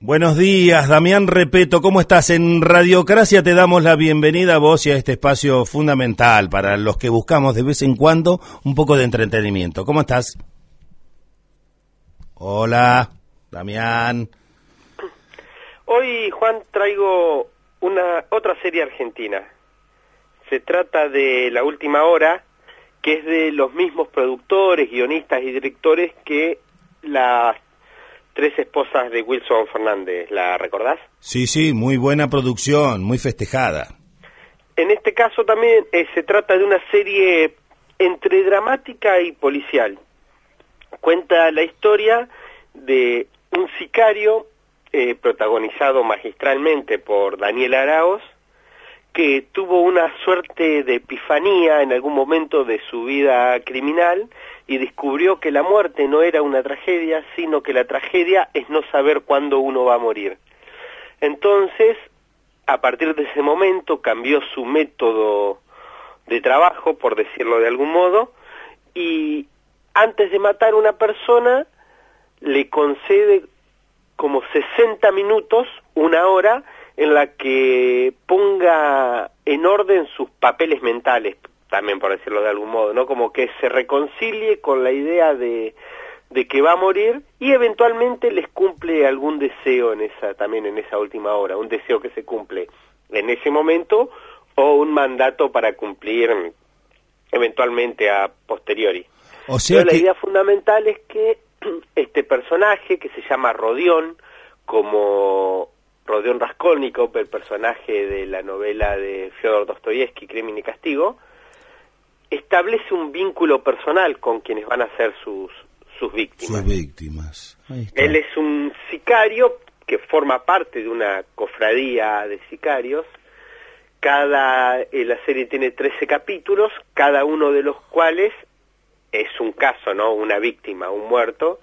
Buenos días, Damián Repetto, ¿cómo estás? En Radiocracia te damos la bienvenida a vos y a este espacio fundamental para los que buscamos de vez en cuando un poco de entretenimiento. ¿Cómo estás? Hola, Damián. Hoy, Juan, traigo otra serie argentina. Se trata de La Última Hora, que es de los mismos productores, guionistas y directores que Las Tres Esposas de Wilson Fernández. ¿La recordás? Sí, muy buena producción, muy festejada. En este caso también se trata de una serie entre dramática y policial. Cuenta la historia de un sicario protagonizado magistralmente por Daniel Araoz, que tuvo una suerte de epifanía en algún momento de su vida criminal y descubrió que la muerte no era una tragedia, sino que la tragedia es no saber cuándo uno va a morir. Entonces, a partir de ese momento cambió su método de trabajo, por decirlo de algún modo, y antes de matar a una persona le concede como 60 minutos, una hora, en la que ponga en orden sus papeles mentales, también por decirlo de algún modo, ¿no? Como que se reconcilie con la idea de que va a morir y eventualmente les cumple algún deseo también en esa última hora, un deseo que se cumple en ese momento o un mandato para cumplir eventualmente a posteriori. O sea Pero la idea fundamental es que este personaje, que se llama Rodión, como Rodión Raskolnikov, el personaje de la novela de Fyodor Dostoyevsky, Crimen y Castigo, establece un vínculo personal con quienes van a ser sus víctimas. Sus víctimas. Él es un sicario que forma parte de una cofradía de sicarios. La serie tiene 13 capítulos, cada uno de los cuales es un caso, ¿no? Una víctima, un muerto.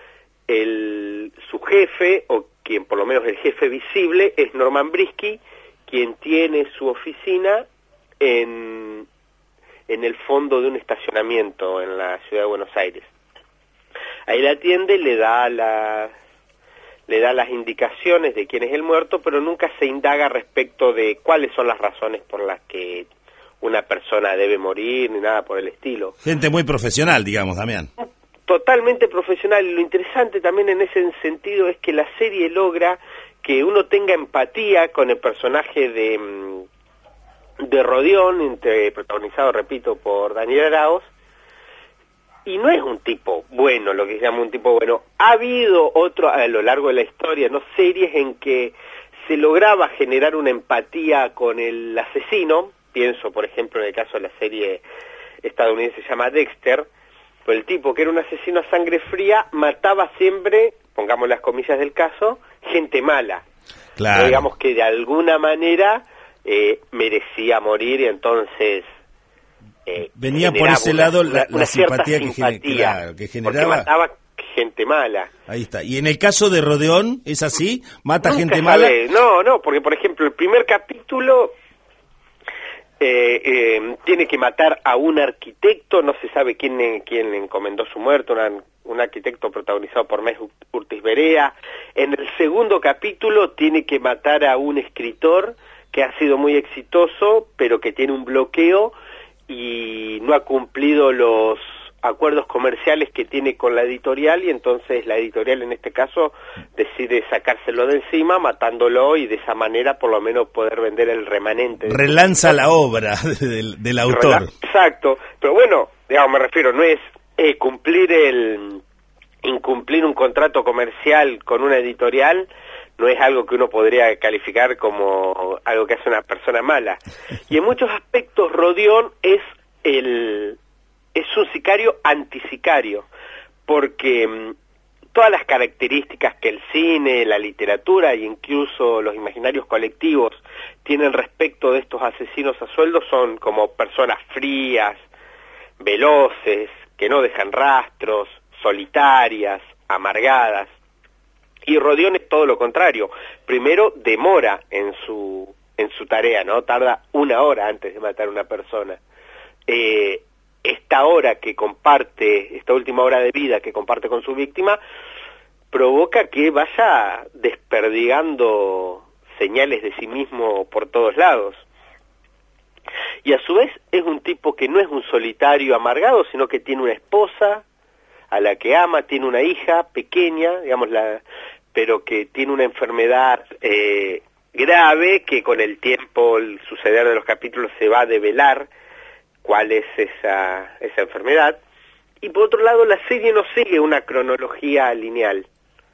Su jefe, o quien por lo menos el jefe visible, es Norman Brisky, quien tiene su oficina en el fondo de un estacionamiento en la ciudad de Buenos Aires. Ahí la atiende, le da las indicaciones de quién es el muerto, pero nunca se indaga respecto de cuáles son las razones por las que una persona debe morir, ni nada por el estilo. Gente muy profesional, digamos, Damián. Totalmente profesional, y lo interesante también en ese sentido es que la serie logra que uno tenga empatía con el personaje de Rodión, protagonizado, repito, por Daniel Araoz, y no es un tipo bueno, lo que se llama un tipo bueno. Ha habido a lo largo de la historia, ¿no?, series en que se lograba generar una empatía con el asesino. Pienso, por ejemplo, en el caso de la serie estadounidense se llama Dexter, pues el tipo, que era un asesino a sangre fría, mataba siempre, pongamos las comillas del caso, gente mala. Claro. No, digamos que de alguna manera merecía morir, y entonces venía por ese lado la simpatía que generaba. Porque mataba gente mala. Ahí está. Y en el caso de Rodión, ¿es así? ¿Mata Nunca gente sabe. mala? No, porque por ejemplo el primer capítulo tiene que matar a un arquitecto, no se sabe quién le encomendó su muerte, un arquitecto protagonizado por Mesut Urtiz Berea. En el segundo capítulo tiene que matar a un escritor que ha sido muy exitoso, pero que tiene un bloqueo y no ha cumplido los acuerdos comerciales que tiene con la editorial, y entonces la editorial en este caso decide sacárselo de encima, matándolo, y de esa manera por lo menos poder vender el remanente. Relanza la obra del autor. Exacto, pero bueno, digamos, me refiero, no es incumplir un contrato comercial con una editorial, no es algo que uno podría calificar como algo que hace una persona mala. Y en muchos aspectos Rodión es un sicario antisicario, porque todas las características que el cine, la literatura e incluso los imaginarios colectivos tienen respecto de estos asesinos a sueldo son como personas frías, veloces, que no dejan rastros, solitarias, amargadas. Y Rodión es todo lo contrario. Primero demora en su tarea, ¿no? Tarda una hora antes de matar a una persona. Esta hora que comparte, esta última hora de vida que comparte con su víctima, provoca que vaya desperdigando señales de sí mismo por todos lados. Y a su vez es un tipo que no es un solitario amargado, sino que tiene una esposa a la que ama, tiene una hija pequeña, digamos, pero que tiene una enfermedad grave, que con el tiempo, el suceder de los capítulos, se va a develar cuál es esa enfermedad. Y por otro lado, la serie no sigue una cronología lineal.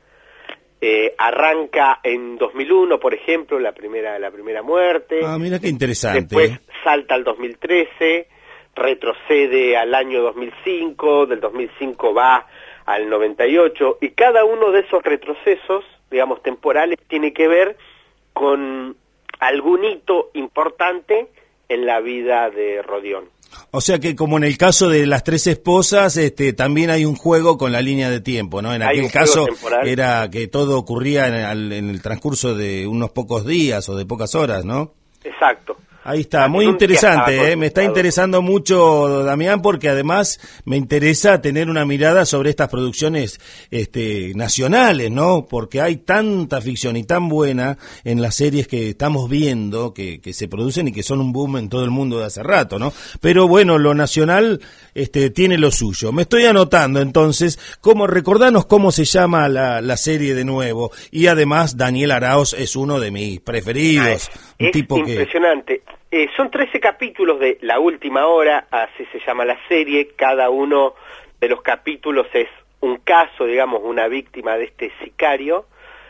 Arranca en 2001, por ejemplo, la primera muerte. Ah, mira qué interesante. Después salta al 2013, retrocede al año 2005, del 2005 va al 98, y cada uno de esos retrocesos, digamos, temporales, tiene que ver con algún hito importante en la vida de Rodión. O sea que, como en el caso de las tres esposas, también hay un juego con la línea de tiempo, ¿no? En aquel caso era que todo ocurría en el transcurso de unos pocos días o de pocas horas, ¿no? Exacto. Ahí está, muy interesante, me está interesando mucho, Damián, porque además me interesa tener una mirada sobre estas producciones nacionales, ¿no? Porque hay tanta ficción y tan buena en las series que estamos viendo, que se producen y que son un boom en todo el mundo de hace rato, ¿no? Pero bueno, lo nacional tiene lo suyo. Me estoy anotando entonces, recordanos cómo se llama la serie de nuevo, y además Daniel Araoz es uno de mis preferidos. Es impresionante. Son 13 capítulos de La Última Hora, así se llama la serie. Cada uno de los capítulos es un caso, digamos, una víctima de este sicario,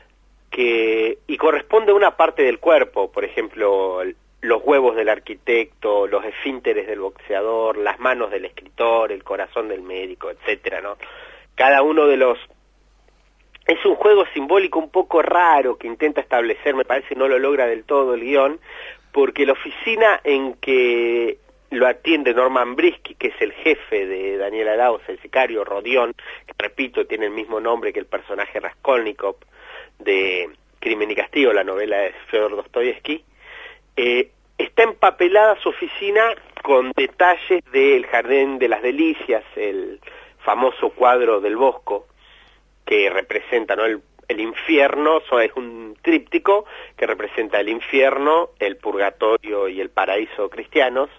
y corresponde a una parte del cuerpo, por ejemplo, los huevos del arquitecto, los esfínteres del boxeador, las manos del escritor, el corazón del médico, etcétera, ¿no? Cada uno de los... Es un juego simbólico un poco raro que intenta establecer, me parece no lo logra del todo el guión, porque la oficina en que lo atiende Norman Brisky, que es el jefe de Daniel Araoz, el sicario Rodión, que repito, tiene el mismo nombre que el personaje Raskolnikov de Crimen y Castigo, la novela de Fyodor Dostoyevsky, está empapelada su oficina con detalles del Jardín de las Delicias, el famoso cuadro del Bosco, que representa, ¿no?, el infierno. Es un tríptico que representa el infierno, el purgatorio y el paraíso cristianos.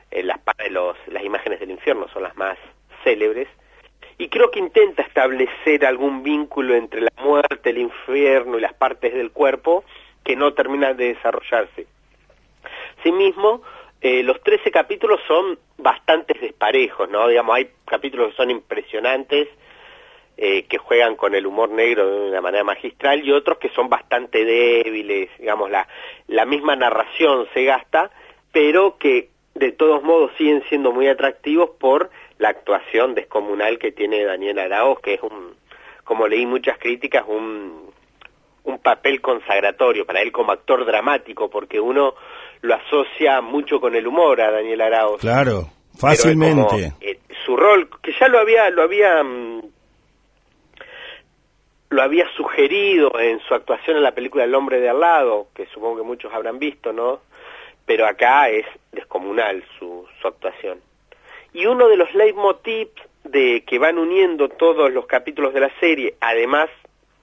Las imágenes del infierno son las más célebres, y creo que intenta establecer algún vínculo entre la muerte, el infierno y las partes del cuerpo que no terminan de desarrollarse. Asimismo, los 13 capítulos son bastante desparejos, ¿no? Digamos, hay capítulos que son impresionantes, que juegan con el humor negro de una manera magistral, y otros que son bastante débiles, digamos, la misma narración se gasta, pero que de todos modos siguen siendo muy atractivos por la actuación descomunal que tiene Daniel Araoz, que es como leí muchas críticas, un papel consagratorio para él como actor dramático, porque uno lo asocia mucho con el humor a Daniel Araoz. Claro, fácilmente. Su rol, que ya lo había sugerido en su actuación en la película El hombre de al lado, que supongo que muchos habrán visto, ¿no? Pero acá es descomunal su actuación. Y uno de los leitmotivs que van uniendo todos los capítulos de la serie, además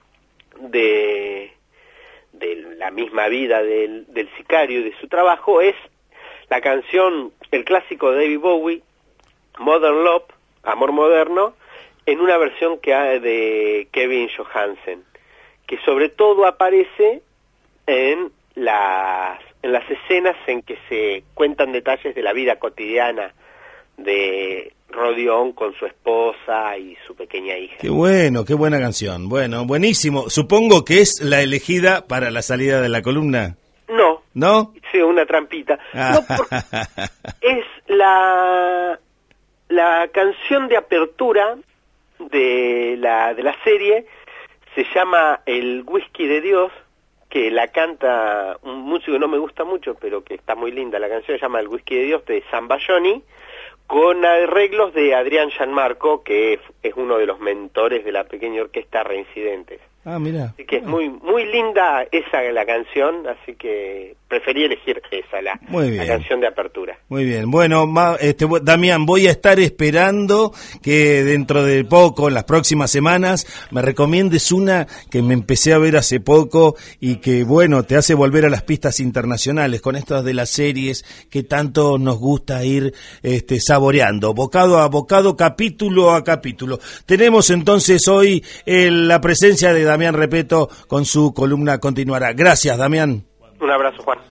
de la misma vida del sicario y de su trabajo, es la canción, el clásico de David Bowie, Modern Love, Amor Moderno, en una versión de Kevin Johansen, que sobre todo aparece en las escenas en que se cuentan detalles de la vida cotidiana de Rodión con su esposa y su pequeña hija. Qué bueno, qué buena canción. Bueno, buenísimo. Supongo que es la elegida para la salida de la columna. No. ¿No? Sí, una trampita. No, es la canción de apertura de la serie. Se llama El Whisky de Dios, que la canta un músico que no me gusta mucho, pero que está muy linda. La canción se llama El Whisky de Dios, de Zamballoni, con arreglos de Adrián Gianmarco, que es uno de los mentores de la pequeña orquesta Reincidentes. Ah, mira. Así que es muy linda esa la canción, así que preferí elegir esa, la canción de apertura. Muy bien. Bueno, Damián, voy a estar esperando que dentro de poco, en las próximas semanas, me recomiendes una que me empecé a ver hace poco y que, bueno, te hace volver a las pistas internacionales con estas de las series que tanto nos gusta ir saboreando, bocado a bocado, capítulo a capítulo. Tenemos entonces hoy la presencia de Damián Repetto con su columna Continuará. Gracias, Damián. Un abrazo, Juan.